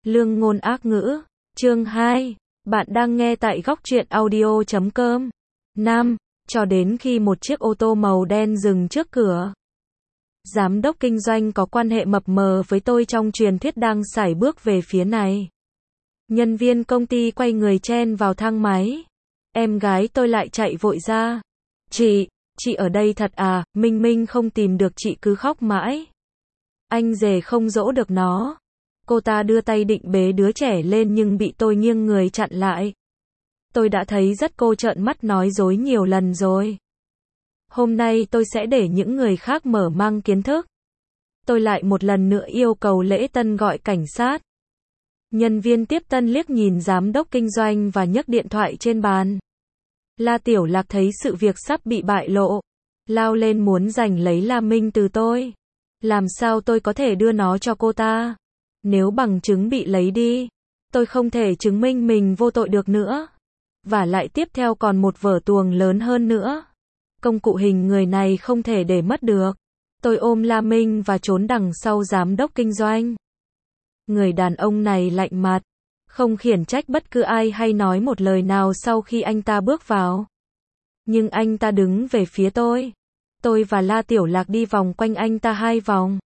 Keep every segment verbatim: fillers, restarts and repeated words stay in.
Lương ngôn ác ngữ. Chương hai. Bạn đang nghe tại góc truyện audio chấm com. Nam. Cho đến khi một chiếc ô tô màu đen dừng trước cửa. Giám đốc kinh doanh có quan hệ mập mờ với tôi trong truyền thuyết đang sải bước về phía này. Nhân viên công ty quay người chen vào thang máy. Em gái tôi lại chạy vội ra. Chị, chị ở đây thật à, Minh Minh không tìm được chị cứ khóc mãi. Anh rể không dỗ được nó. Cô ta đưa tay định bế đứa trẻ lên nhưng bị tôi nghiêng người chặn lại. Tôi đã thấy rất cô trợn mắt nói dối nhiều lần rồi. Hôm nay tôi sẽ để những người khác mở mang kiến thức. Tôi lại một lần nữa yêu cầu lễ tân gọi cảnh sát. Nhân viên tiếp tân liếc nhìn giám đốc kinh doanh và nhấc điện thoại trên bàn. La Tiểu Lạc thấy sự việc sắp bị bại lộ. Lao lên muốn giành lấy La Minh từ tôi. Làm sao tôi có thể đưa nó cho cô ta? Nếu bằng chứng bị lấy đi, tôi không thể chứng minh mình vô tội được nữa. Và lại tiếp theo còn một vở tuồng lớn hơn nữa. Công cụ hình người này không thể để mất được. Tôi ôm La Minh và trốn đằng sau giám đốc kinh doanh. Người đàn ông này lạnh mặt, không khiển trách bất cứ ai hay nói một lời nào sau khi anh ta bước vào. Nhưng anh ta đứng về phía tôi. Tôi và La Tiểu Lạc đi vòng quanh anh ta hai vòng.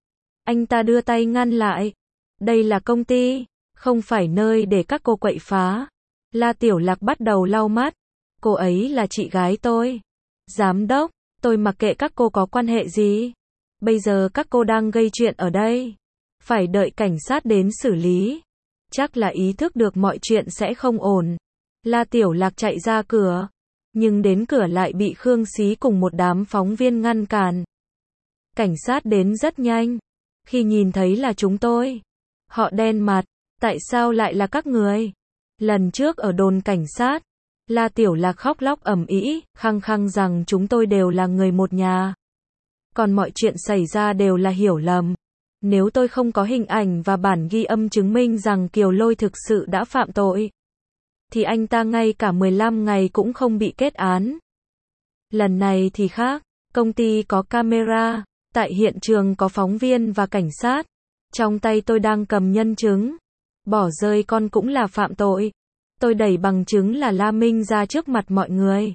Anh ta đưa tay ngăn lại. Đây là công ty, không phải nơi để các cô quậy phá. La Tiểu Lạc bắt đầu lau mắt. Cô ấy là chị gái tôi. Giám đốc, tôi mặc kệ các cô có quan hệ gì. Bây giờ các cô đang gây chuyện ở đây. Phải đợi cảnh sát đến xử lý. Chắc là ý thức được mọi chuyện sẽ không ổn. La Tiểu Lạc chạy ra cửa. Nhưng đến cửa lại bị Khương Xí cùng một đám phóng viên ngăn cản. Cảnh sát đến rất nhanh. Khi nhìn thấy là chúng tôi, họ đen mặt. Tại sao lại là các người? Lần trước ở đồn cảnh sát, La Tiểu Lạc khóc lóc ầm ĩ, khăng khăng rằng chúng tôi đều là người một nhà. Còn mọi chuyện xảy ra đều là hiểu lầm. Nếu tôi không có hình ảnh và bản ghi âm chứng minh rằng Kiều Lôi thực sự đã phạm tội, thì anh ta ngay cả mười lăm ngày cũng không bị kết án. Lần này thì khác, công ty có camera, tại hiện trường có phóng viên và cảnh sát. Trong tay tôi đang cầm nhân chứng. Bỏ rơi con cũng là phạm tội. Tôi đẩy bằng chứng là La Minh ra trước mặt mọi người.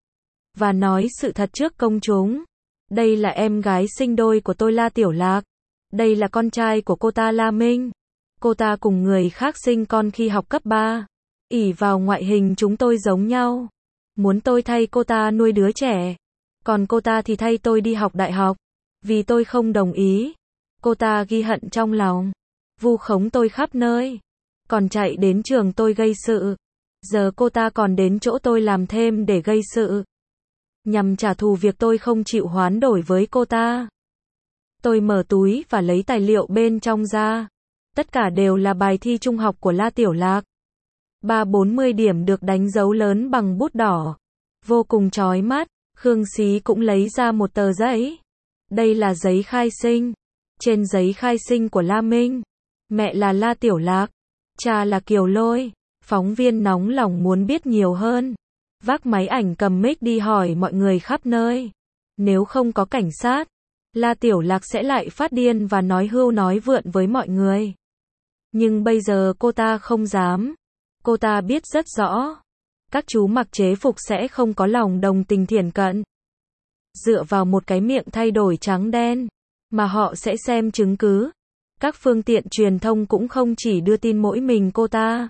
Và nói sự thật trước công chúng. Đây là em gái sinh đôi của tôi La Tiểu Lạc. Đây là con trai của cô ta La Minh. Cô ta cùng người khác sinh con khi học cấp ba. ỷ vào ngoại hình chúng tôi giống nhau. Muốn tôi thay cô ta nuôi đứa trẻ. Còn cô ta thì thay tôi đi học đại học. Vì tôi không đồng ý. Cô ta ghi hận trong lòng. Vu khống tôi khắp nơi. Còn chạy đến trường tôi gây sự. Giờ cô ta còn đến chỗ tôi làm thêm để gây sự. Nhằm trả thù việc tôi không chịu hoán đổi với cô ta. Tôi mở túi và lấy tài liệu bên trong ra. Tất cả đều là bài thi trung học của La Tiểu Lạc. Ba bốn mươi điểm được đánh dấu lớn bằng bút đỏ. Vô cùng chói mắt. Khương Xí cũng lấy ra một tờ giấy. Đây là giấy khai sinh. Trên giấy khai sinh của La Minh, mẹ là La Tiểu Lạc, cha là Kiều Lôi. Phóng viên nóng lòng muốn biết nhiều hơn. Vác máy ảnh cầm mic đi hỏi mọi người khắp nơi. Nếu không có cảnh sát, La Tiểu Lạc sẽ lại phát điên và nói hưu nói vượn với mọi người. Nhưng bây giờ cô ta không dám. Cô ta biết rất rõ. Các chú mặc chế phục sẽ không có lòng đồng tình thiển cận. Dựa vào một cái miệng thay đổi trắng đen, mà họ sẽ xem chứng cứ. Các phương tiện truyền thông cũng không chỉ đưa tin mỗi mình cô ta.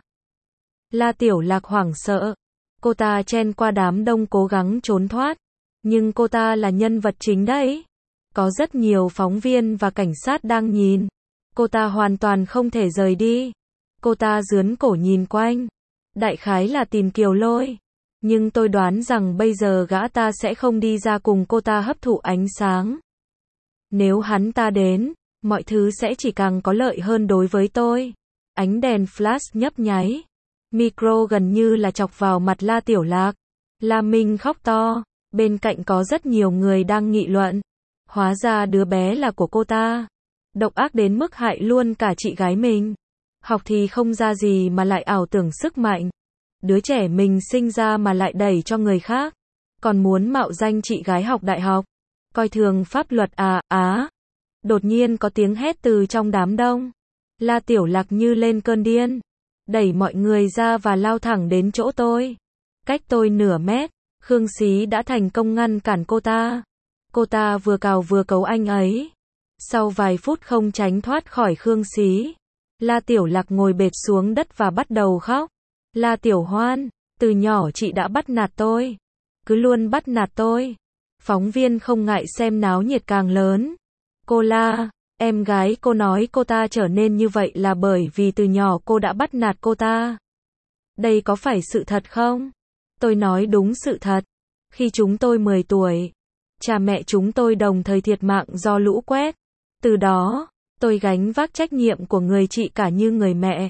La Tiểu Lạc hoảng sợ. Cô ta chen qua đám đông cố gắng trốn thoát. Nhưng cô ta là nhân vật chính đấy. Có rất nhiều phóng viên và cảnh sát đang nhìn. Cô ta hoàn toàn không thể rời đi. Cô ta giướn cổ nhìn quanh. Đại khái là tìm Kiều Lôi. Nhưng tôi đoán rằng bây giờ gã ta sẽ không đi ra cùng cô ta hấp thụ ánh sáng. Nếu hắn ta đến, mọi thứ sẽ chỉ càng có lợi hơn đối với tôi. Ánh đèn flash nhấp nháy. Micro gần như là chọc vào mặt La Tiểu Lạc. La Minh khóc to. Bên cạnh có rất nhiều người đang nghị luận. Hóa ra đứa bé là của cô ta. Độc ác đến mức hại luôn cả chị gái mình. Học thì không ra gì mà lại ảo tưởng sức mạnh. Đứa trẻ mình sinh ra mà lại đẩy cho người khác. Còn muốn mạo danh chị gái học đại học. Coi thường pháp luật à, á. Đột nhiên có tiếng hét từ trong đám đông. La Tiểu Lạc như lên cơn điên, đẩy mọi người ra và lao thẳng đến chỗ tôi. Cách tôi nửa mét, Khương Xí đã thành công ngăn cản cô ta. Cô ta vừa cào vừa cấu anh ấy. Sau vài phút không tránh thoát khỏi Khương Xí, La Tiểu Lạc ngồi bệt xuống đất và bắt đầu khóc. La Tiểu Hoan, từ nhỏ chị đã bắt nạt tôi. Cứ luôn bắt nạt tôi. Phóng viên không ngại xem náo nhiệt càng lớn. Cô La, em gái cô nói cô ta trở nên như vậy là bởi vì từ nhỏ cô đã bắt nạt cô ta. Đây có phải sự thật không? Tôi nói đúng sự thật. Khi chúng tôi mười tuổi, cha mẹ chúng tôi đồng thời thiệt mạng do lũ quét. Từ đó, tôi gánh vác trách nhiệm của người chị cả như người mẹ.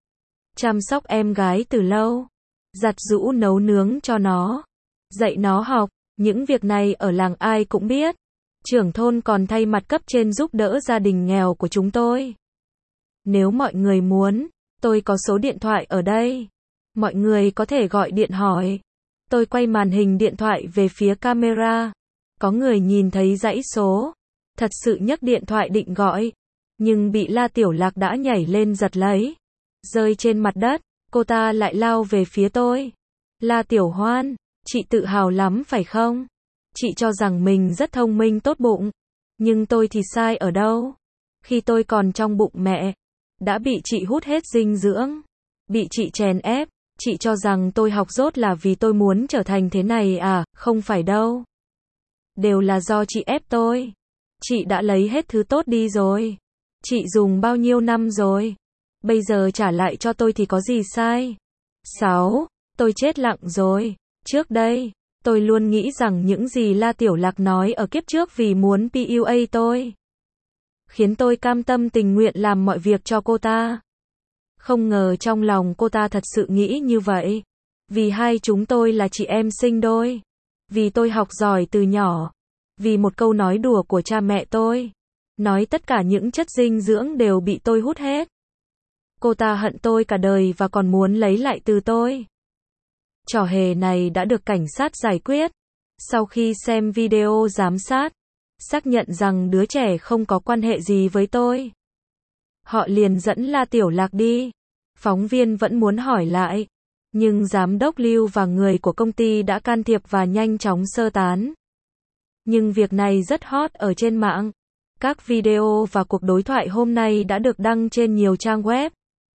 Chăm sóc em gái từ lâu, giặt giũ nấu nướng cho nó, dạy nó học, những việc này ở làng ai cũng biết. Trưởng thôn còn thay mặt cấp trên giúp đỡ gia đình nghèo của chúng tôi. Nếu mọi người muốn, tôi có số điện thoại ở đây. Mọi người có thể gọi điện hỏi. Tôi quay màn hình điện thoại về phía camera. Có người nhìn thấy dãy số. Thật sự nhấc điện thoại định gọi. Nhưng bị La Tiểu Lạc đã nhảy lên giật lấy. Rơi trên mặt đất, cô ta lại lao về phía tôi. La Tiểu Hoan, chị tự hào lắm phải không? Chị cho rằng mình rất thông minh tốt bụng. Nhưng tôi thì sai ở đâu? Khi tôi còn trong bụng mẹ, đã bị chị hút hết dinh dưỡng. Bị chị chèn ép. Chị cho rằng tôi học dốt là vì tôi muốn trở thành thế này à? Không phải đâu. Đều là do chị ép tôi. Chị đã lấy hết thứ tốt đi rồi. Chị dùng bao nhiêu năm rồi? Bây giờ trả lại cho tôi thì có gì sai? sáu. Tôi chết lặng rồi. Trước đây, tôi luôn nghĩ rằng những gì La Tiểu Lạc nói ở kiếp trước vì muốn pê u a tôi. Khiến tôi cam tâm tình nguyện làm mọi việc cho cô ta. Không ngờ trong lòng cô ta thật sự nghĩ như vậy. Vì hai chúng tôi là chị em sinh đôi. Vì tôi học giỏi từ nhỏ. Vì một câu nói đùa của cha mẹ tôi. Nói tất cả những chất dinh dưỡng đều bị tôi hút hết. Cô ta hận tôi cả đời và còn muốn lấy lại từ tôi. Trò hề này đã được cảnh sát giải quyết. Sau khi xem video giám sát, xác nhận rằng đứa trẻ không có quan hệ gì với tôi, họ liền dẫn La Tiểu Lạc đi. Phóng viên vẫn muốn hỏi lại, nhưng giám đốc Lưu và người của công ty đã can thiệp và nhanh chóng sơ tán. Nhưng việc này rất hot ở trên mạng. Các video và cuộc đối thoại hôm nay đã được đăng trên nhiều trang web,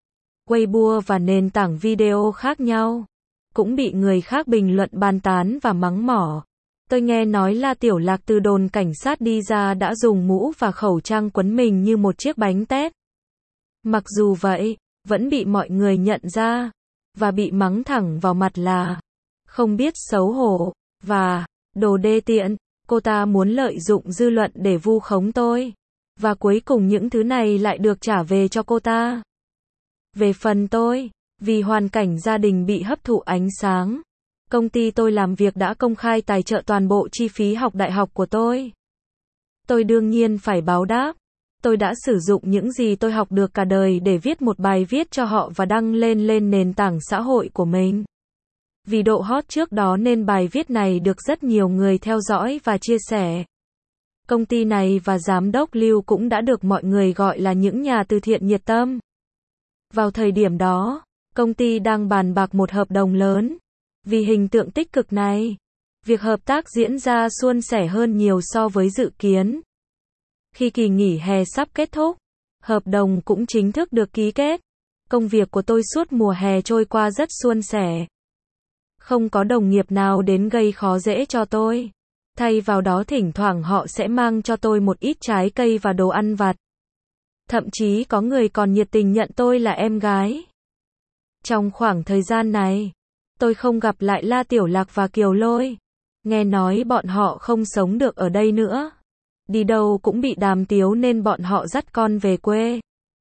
Weibo và nền tảng video khác nhau. Cũng bị người khác bình luận bàn tán và mắng mỏ. Tôi nghe nói La Tiểu Lạc từ đồn cảnh sát đi ra đã dùng mũ và khẩu trang quấn mình như một chiếc bánh tét. Mặc dù vậy, vẫn bị mọi người nhận ra, và bị mắng thẳng vào mặt là không biết xấu hổ, và đồ đê tiện. Cô ta muốn lợi dụng dư luận để vu khống tôi. Và cuối cùng những thứ này lại được trả về cho cô ta. Về phần tôi, vì hoàn cảnh gia đình bị hấp thụ ánh sáng, công ty tôi làm việc đã công khai tài trợ toàn bộ chi phí học đại học của tôi. Tôi đương nhiên phải báo đáp. Tôi đã sử dụng những gì tôi học được cả đời để viết một bài viết cho họ và đăng lên lên nền tảng xã hội của mình. Vì độ hot trước đó nên bài viết này được rất nhiều người theo dõi và chia sẻ. Công ty này và giám đốc Lưu cũng đã được mọi người gọi là những nhà từ thiện nhiệt tâm. Vào thời điểm đó, công ty đang bàn bạc một hợp đồng lớn. Vì hình tượng tích cực này, việc hợp tác diễn ra suôn sẻ hơn nhiều so với dự kiến. Khi kỳ nghỉ hè sắp kết thúc, hợp đồng cũng chính thức được ký kết. Công việc của tôi suốt mùa hè trôi qua rất suôn sẻ. Không có đồng nghiệp nào đến gây khó dễ cho tôi. Thay vào đó thỉnh thoảng họ sẽ mang cho tôi một ít trái cây và đồ ăn vặt. Thậm chí có người còn nhiệt tình nhận tôi là em gái. Trong khoảng thời gian này, tôi không gặp lại La Tiểu Lạc và Kiều Lôi. Nghe nói bọn họ không sống được ở đây nữa. Đi đâu cũng bị đàm tiếu nên bọn họ dắt con về quê.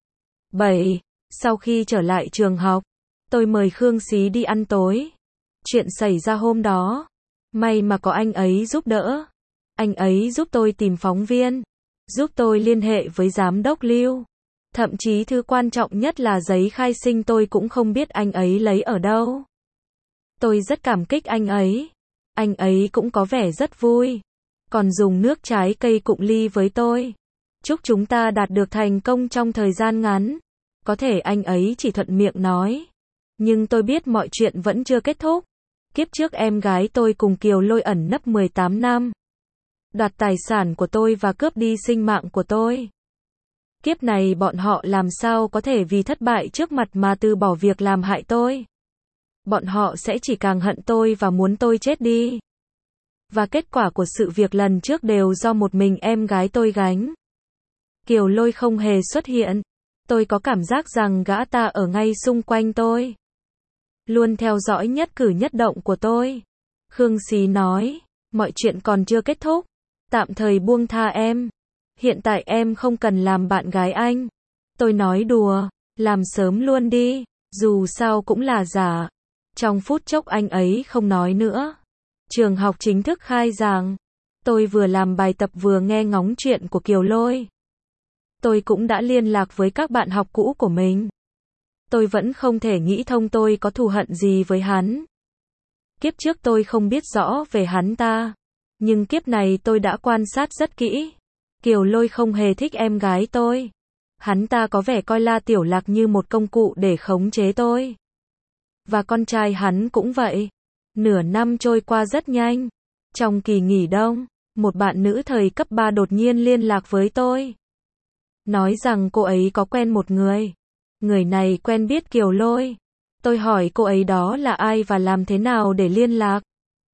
bảy. Sau khi trở lại trường học, tôi mời Khương Xí đi ăn tối. Chuyện xảy ra hôm đó, may mà có anh ấy giúp đỡ. Anh ấy giúp tôi tìm phóng viên, giúp tôi liên hệ với giám đốc Lưu. Thậm chí thứ quan trọng nhất là giấy khai sinh tôi cũng không biết anh ấy lấy ở đâu. Tôi rất cảm kích anh ấy. Anh ấy cũng có vẻ rất vui. Còn dùng nước trái cây cụng ly với tôi. Chúc chúng ta đạt được thành công trong thời gian ngắn. Có thể anh ấy chỉ thuận miệng nói. Nhưng tôi biết mọi chuyện vẫn chưa kết thúc. Kiếp trước em gái tôi cùng Kiều Lôi ẩn nấp mười tám năm. Đoạt tài sản của tôi và cướp đi sinh mạng của tôi. Kiếp này bọn họ làm sao có thể vì thất bại trước mặt mà từ bỏ việc làm hại tôi. Bọn họ sẽ chỉ càng hận tôi và muốn tôi chết đi. Và kết quả của sự việc lần trước đều do một mình em gái tôi gánh. Kiều Lôi không hề xuất hiện. Tôi có cảm giác rằng gã ta ở ngay xung quanh tôi. Luôn theo dõi nhất cử nhất động của tôi. Khương Xí nói, mọi chuyện còn chưa kết thúc. Tạm thời buông tha em. Hiện tại em không cần làm bạn gái anh. Tôi nói đùa, làm sớm luôn đi, dù sao cũng là giả. Trong phút chốc anh ấy không nói nữa. Trường học chính thức khai giảng. Tôi vừa làm bài tập vừa nghe ngóng chuyện của Kiều Lôi. Tôi cũng đã liên lạc với các bạn học cũ của mình. Tôi vẫn không thể nghĩ thông tôi có thù hận gì với hắn. Kiếp trước tôi không biết rõ về hắn ta. Nhưng kiếp này tôi đã quan sát rất kỹ. Kiều Lôi không hề thích em gái tôi. Hắn ta có vẻ coi La Tiểu Lạc như một công cụ để khống chế tôi. Và con trai hắn cũng vậy. Nửa năm trôi qua rất nhanh. Trong kỳ nghỉ đông, một bạn nữ thời cấp ba đột nhiên liên lạc với tôi. Nói rằng cô ấy có quen một người. Người này quen biết Kiều Lôi. Tôi hỏi cô ấy đó là ai và làm thế nào để liên lạc.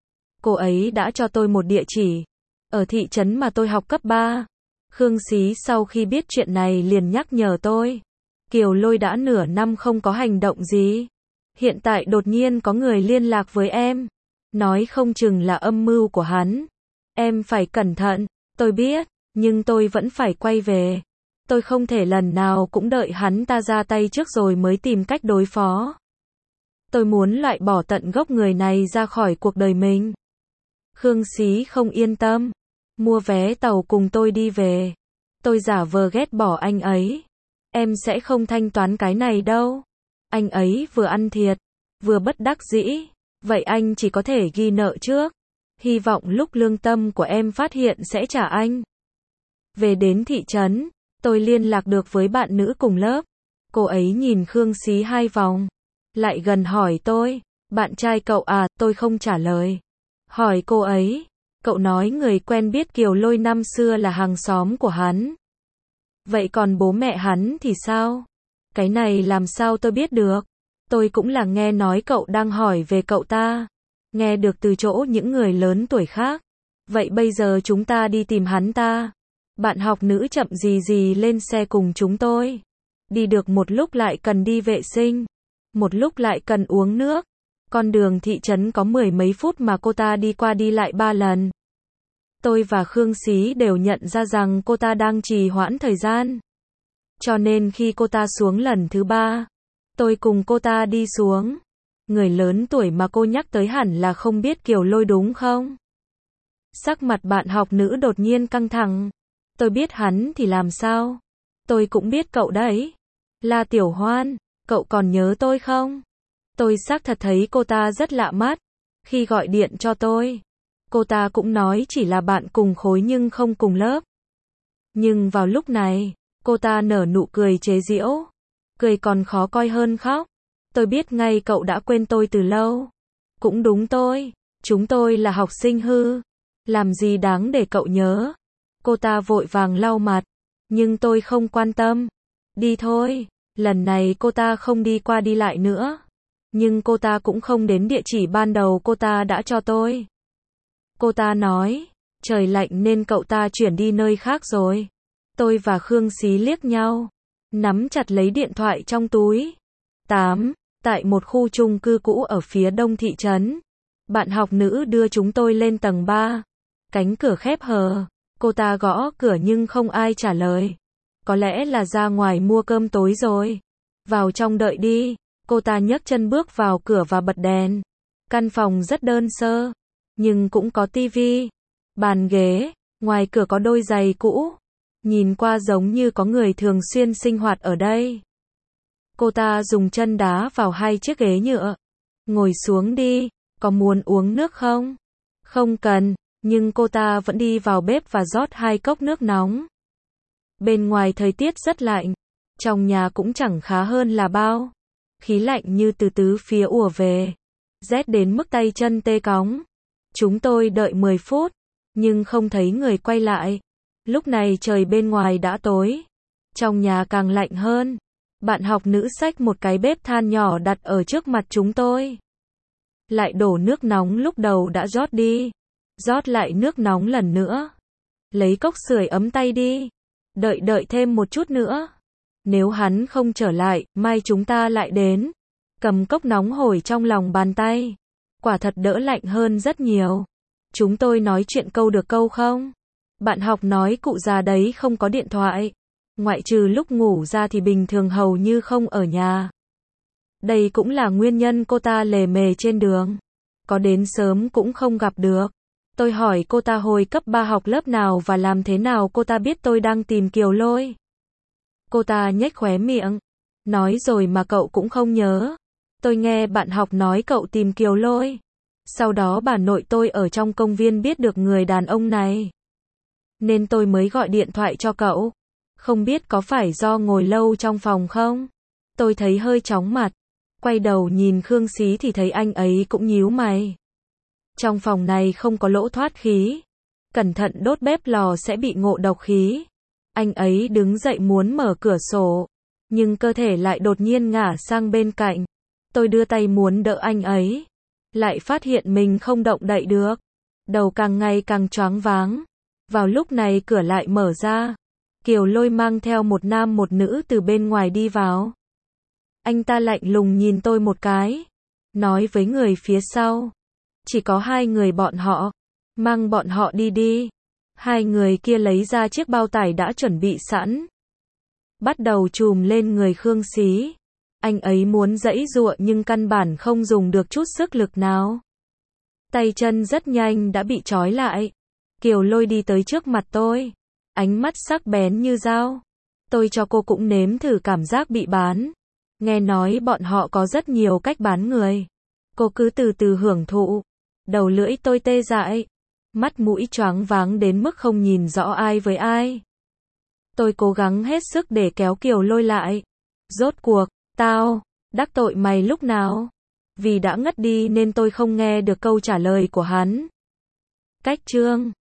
Cô ấy đã cho tôi một địa chỉ. Ở thị trấn mà tôi học cấp ba. Khương Xí sau khi biết chuyện này liền nhắc nhở tôi. Kiều Lôi đã nửa năm không có hành động gì. Hiện tại đột nhiên có người liên lạc với em. Nói không chừng là âm mưu của hắn. Em phải cẩn thận. Tôi biết, nhưng tôi vẫn phải quay về. Tôi không thể lần nào cũng đợi hắn ta ra tay trước rồi mới tìm cách đối phó. Tôi muốn loại bỏ tận gốc người này ra khỏi cuộc đời mình. Khương Xí không yên tâm. Mua vé tàu cùng tôi đi về. Tôi giả vờ ghét bỏ anh ấy. Em sẽ không thanh toán cái này đâu. Anh ấy vừa ăn thiệt, vừa bất đắc dĩ. Vậy anh chỉ có thể ghi nợ trước. Hy vọng lúc lương tâm của em phát hiện sẽ trả anh. Về đến thị trấn, tôi liên lạc được với bạn nữ cùng lớp. Cô ấy nhìn Khương Xí hai vòng. Lại gần hỏi tôi, bạn trai cậu à, tôi không trả lời. Hỏi cô ấy, cậu nói người quen biết Kiều Lôi năm xưa là hàng xóm của hắn. Vậy còn bố mẹ hắn thì sao? Cái này làm sao tôi biết được? Tôi cũng là nghe nói cậu đang hỏi về cậu ta. Nghe được từ chỗ những người lớn tuổi khác. Vậy bây giờ chúng ta đi tìm hắn ta. Bạn học nữ chậm gì gì lên xe cùng chúng tôi. Đi được một lúc lại cần đi vệ sinh. Một lúc lại cần uống nước. Con đường thị trấn có mười mấy phút mà cô ta đi qua đi lại ba lần. Tôi và Khương Xí đều nhận ra rằng cô ta đang trì hoãn thời gian. Cho nên khi cô ta xuống lần thứ ba, tôi cùng cô ta đi xuống. Người lớn tuổi mà cô nhắc tới hẳn là không biết Kiều Lôi đúng không? Sắc mặt bạn học nữ đột nhiên căng thẳng. Tôi biết hắn thì làm sao? Tôi cũng biết cậu đấy. La Tiểu Hoan, cậu còn nhớ tôi không? Tôi xác thật thấy cô ta rất lạ mắt. Khi gọi điện cho tôi, cô ta cũng nói chỉ là bạn cùng khối nhưng không cùng lớp. Nhưng vào lúc này, cô ta nở nụ cười chế giễu. Cười còn khó coi hơn khóc. Tôi biết ngay cậu đã quên tôi từ lâu. Cũng đúng tôi. Chúng tôi là học sinh hư. Làm gì đáng để cậu nhớ. Cô ta vội vàng lau mặt. Nhưng tôi không quan tâm. Đi thôi. Lần này cô ta không đi qua đi lại nữa. Nhưng cô ta cũng không đến địa chỉ ban đầu cô ta đã cho tôi. Cô ta nói, trời lạnh nên cậu ta chuyển đi nơi khác rồi. Tôi và Khương Xí liếc nhau. Nắm chặt lấy điện thoại trong túi. tám. Tại một khu chung cư cũ ở phía đông thị trấn. Bạn học nữ đưa chúng tôi lên tầng ba. Cánh cửa khép hờ. Cô ta gõ cửa nhưng không ai trả lời. Có lẽ là ra ngoài mua cơm tối rồi. Vào trong đợi đi. Cô ta nhấc chân bước vào cửa và bật đèn. Căn phòng rất đơn sơ. Nhưng cũng có tivi. Bàn ghế. Ngoài cửa có đôi giày cũ. Nhìn qua giống như có người thường xuyên sinh hoạt ở đây. Cô ta dùng chân đá vào hai chiếc ghế nhựa. Ngồi xuống đi. Có muốn uống nước không? Không cần. Nhưng cô ta vẫn đi vào bếp và rót hai cốc nước nóng. Bên ngoài thời tiết rất lạnh. Trong nhà cũng chẳng khá hơn là bao. Khí lạnh như từ tứ phía ùa về. Rét đến mức tay chân tê cóng. Chúng tôi đợi mười phút, nhưng không thấy người quay lại. Lúc này trời bên ngoài đã tối. Trong nhà càng lạnh hơn. Bạn học nữ xách một cái bếp than nhỏ đặt ở trước mặt chúng tôi. Lại đổ nước nóng lúc đầu đã rót đi. Rót lại nước nóng lần nữa. Lấy cốc sưởi ấm tay đi. Đợi đợi thêm một chút nữa. Nếu hắn không trở lại, mai chúng ta lại đến. Cầm cốc nóng hổi trong lòng bàn tay. Quả thật đỡ lạnh hơn rất nhiều. Chúng tôi nói chuyện câu được câu không? Bạn học nói cụ già đấy không có điện thoại. Ngoại trừ lúc ngủ ra thì bình thường hầu như không ở nhà. Đây cũng là nguyên nhân cô ta lề mề trên đường. Có đến sớm cũng không gặp được. Tôi hỏi cô ta hồi cấp ba học lớp nào và làm thế nào cô ta biết tôi đang tìm Kiều Lôi. Cô ta nhếch khóe miệng. Nói rồi mà cậu cũng không nhớ. Tôi nghe bạn học nói cậu tìm Kiều Lôi. Sau đó bà nội tôi ở trong công viên biết được người đàn ông này. Nên tôi mới gọi điện thoại cho cậu. Không biết có phải do ngồi lâu trong phòng không? Tôi thấy hơi chóng mặt. Quay đầu nhìn Khương Xí thì thấy anh ấy cũng nhíu mày. Trong phòng này không có lỗ thoát khí. Cẩn thận đốt bếp lò sẽ bị ngộ độc khí. Anh ấy đứng dậy muốn mở cửa sổ. Nhưng cơ thể lại đột nhiên ngả sang bên cạnh. Tôi đưa tay muốn đỡ anh ấy. Lại phát hiện mình không động đậy được. Đầu càng ngày càng choáng váng. Vào lúc này cửa lại mở ra. Kiều Lôi mang theo một nam một nữ từ bên ngoài đi vào. Anh ta lạnh lùng nhìn tôi một cái. Nói với người phía sau. Chỉ có hai người bọn họ. Mang bọn họ đi đi. Hai người kia lấy ra chiếc bao tải đã chuẩn bị sẵn. Bắt đầu chùm lên người Khương Xí. Anh ấy muốn giãy giụa nhưng căn bản không dùng được chút sức lực nào. Tay chân rất nhanh đã bị trói lại. Kiều Lôi đi tới trước mặt tôi. Ánh mắt sắc bén như dao. Tôi cho cô cũng nếm thử cảm giác bị bán. Nghe nói bọn họ có rất nhiều cách bán người. Cô cứ từ từ hưởng thụ. Đầu lưỡi tôi tê dại. Mắt mũi choáng váng đến mức không nhìn rõ ai với ai. Tôi cố gắng hết sức để kéo Kiều Lôi lại. Rốt cuộc, tao đắc tội mày lúc nào? Vì đã ngất đi nên tôi không nghe được câu trả lời của hắn. Cách chương